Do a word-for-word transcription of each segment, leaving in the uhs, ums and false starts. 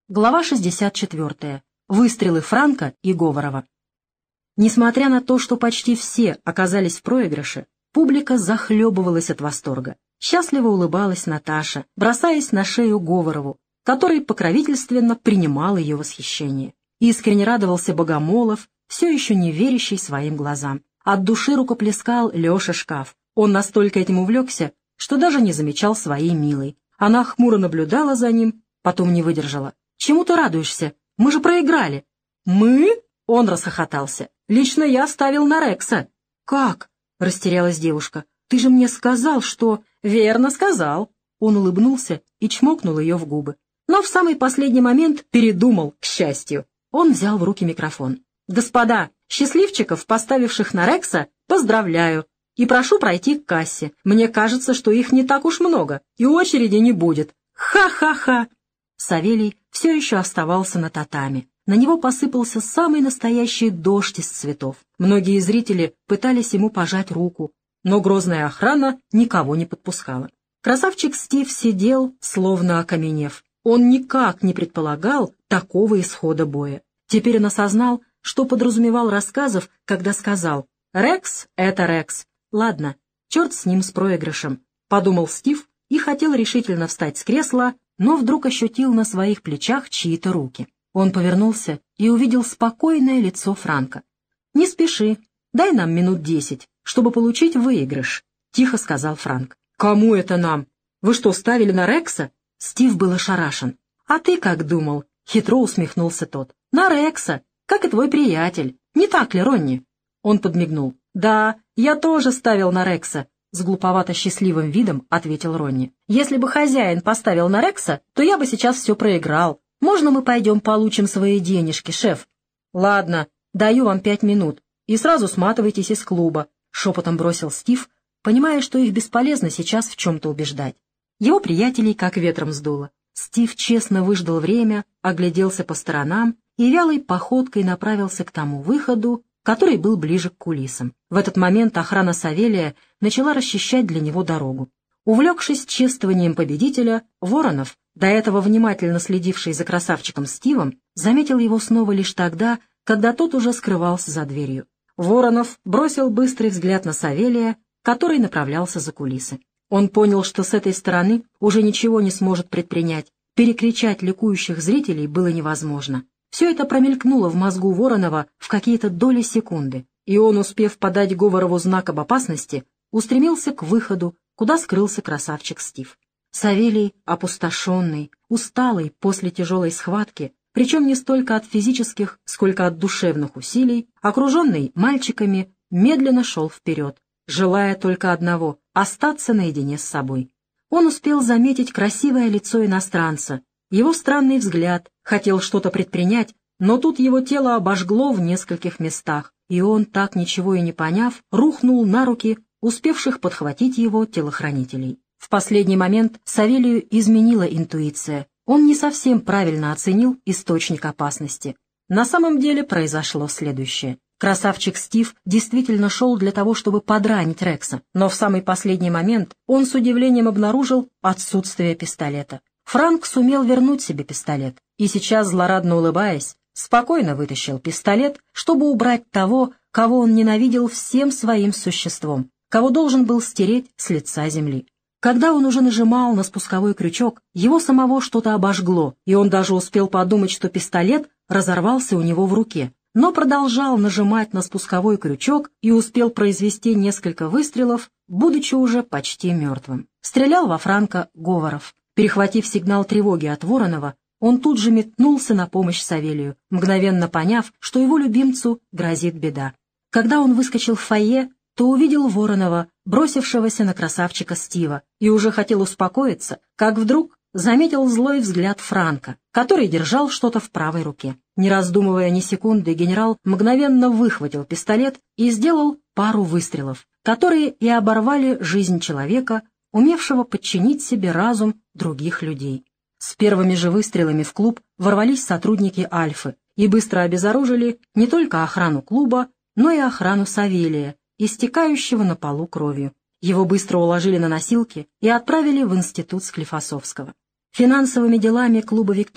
Глава шестьдесят четвёртая. Выстрелы Франка и Говорова. Несмотря на то, что почти все оказались в проигрыше, публика захлебывалась от восторга. Счастливо улыбалась Наташа, бросаясь на шею Говорову, который покровительственно принимал ее восхищение. Искренне радовался Богомолов, все еще не верящий своим глазам. От души рукоплескал Леша Шкаф. Он настолько этим увлекся, что даже не замечал своей милой. Она хмуро наблюдала за ним, потом не выдержала. «Чему ты радуешься? Мы же проиграли». «Мы?» — он расхохотался. «Лично я ставил на Рекса». «Как?» — растерялась девушка. «Ты же мне сказал, что...» «Верно сказал». Он улыбнулся и чмокнул ее в губы. Но в самый последний момент передумал, к счастью. Он взял в руки микрофон. «Господа, счастливчиков, поставивших на Рекса, поздравляю и прошу пройти к кассе. Мне кажется, что их не так уж много, и очереди не будет. Ха-ха-ха!» Савелий все еще оставался на татами. На него посыпался самый настоящий дождь из цветов. Многие зрители пытались ему пожать руку, но грозная охрана никого не подпускала. Красавчик Стив сидел, словно окаменев. Он никак не предполагал такого исхода боя. Теперь он осознал, что подразумевал Рассказов, когда сказал «Рекс — это Рекс». «Ладно, черт с ним, с проигрышем», — подумал Стив и хотел решительно встать с кресла, но вдруг ощутил на своих плечах чьи-то руки. Он повернулся и увидел спокойное лицо Франка. «Не спеши, дай нам минут десять, чтобы получить выигрыш», — тихо сказал Франк. «Кому это нам? Вы что, ставили на Рекса?» Стив был ошарашен. «А ты как думал?» — хитро усмехнулся тот. «На Рекса, как и твой приятель. Не так ли, Ронни?» Он подмигнул. «Да, я тоже ставил на Рекса», — с глуповато-счастливым видом ответил Ронни. «Если бы хозяин поставил на Рекса, то я бы сейчас все проиграл. Можно мы пойдем получим свои денежки, шеф?» «Ладно, даю вам пять минут, и сразу сматывайтесь из клуба», — шепотом бросил Стив, понимая, что их бесполезно сейчас в чем-то убеждать. Его приятелей как ветром сдуло. Стив честно выждал время, огляделся по сторонам и вялой походкой направился к тому выходу, который был ближе к кулисам. В этот момент охрана Савелия начала расчищать для него дорогу. Увлекшись чествованием победителя, Воронов, до этого внимательно следивший за красавчиком Стивом, заметил его снова лишь тогда, когда тот уже скрывался за дверью. Воронов бросил быстрый взгляд на Савелия, который направлялся за кулисы. Он понял, что с этой стороны уже ничего не сможет предпринять. Перекричать ликующих зрителей было невозможно. Все это промелькнуло в мозгу Воронова в какие-то доли секунды, и он, успев подать Говорову знак об опасности, устремился к выходу, куда скрылся красавчик Стив. Савелий, опустошенный, усталый после тяжелой схватки, причем не столько от физических, сколько от душевных усилий, окруженный мальчиками, медленно шел вперед, желая только одного — остаться наедине с собой. Он успел заметить красивое лицо иностранца, его странный взгляд, хотел что-то предпринять, но тут его тело обожгло в нескольких местах, и он, так ничего и не поняв, рухнул на руки успевших подхватить его телохранителей. В последний момент Савелию изменила интуиция. Он не совсем правильно оценил источник опасности. На самом деле произошло следующее. Красавчик Стив действительно шел для того, чтобы подранить Рекса, но в самый последний момент он с удивлением обнаружил отсутствие пистолета. Франк сумел вернуть себе пистолет, и сейчас, злорадно улыбаясь, спокойно вытащил пистолет, чтобы убрать того, кого он ненавидел всем своим существом, кого должен был стереть с лица земли. Когда он уже нажимал на спусковой крючок, его самого что-то обожгло, и он даже успел подумать, что пистолет разорвался у него в руке, но продолжал нажимать на спусковой крючок и успел произвести несколько выстрелов, будучи уже почти мертвым. Стрелял во Франка Говоров. Перехватив сигнал тревоги от Воронова, он тут же метнулся на помощь Савелию, мгновенно поняв, что его любимцу грозит беда. Когда он выскочил в фойе, то увидел Воронова, бросившегося на красавчика Стива, и уже хотел успокоиться, как вдруг заметил злой взгляд Франка, который держал что-то в правой руке. Не раздумывая ни секунды, генерал мгновенно выхватил пистолет и сделал пару выстрелов, которые и оборвали жизнь человека, умевшего подчинить себе разум других людей. С первыми же выстрелами в клуб ворвались сотрудники Альфы и быстро обезоружили не только охрану клуба, но и охрану Савелия, истекающего на полу кровью. Его быстро уложили на носилки и отправили в институт Склифосовского. Финансовыми делами клуба «Виктория»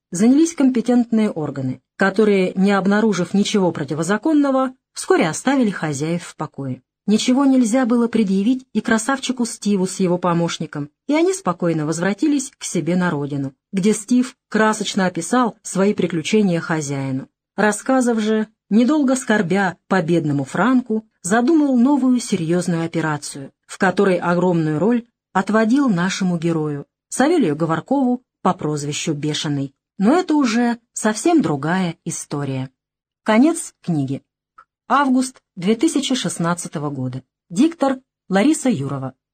занялись компетентные органы, которые, не обнаружив ничего противозаконного, вскоре оставили хозяев в покое. Ничего нельзя было предъявить и красавчику Стиву с его помощником, и они спокойно возвратились к себе на родину, где Стив красочно описал свои приключения хозяину. Рассказов же, недолго скорбя по бедному Франку, задумал новую серьезную операцию, в которой огромную роль отводил нашему герою, Савелию Говоркову по прозвищу Бешеный. Но это уже совсем другая история. Конец книги. Август две тысячи шестнадцатого года. Диктор Лариса Юрова.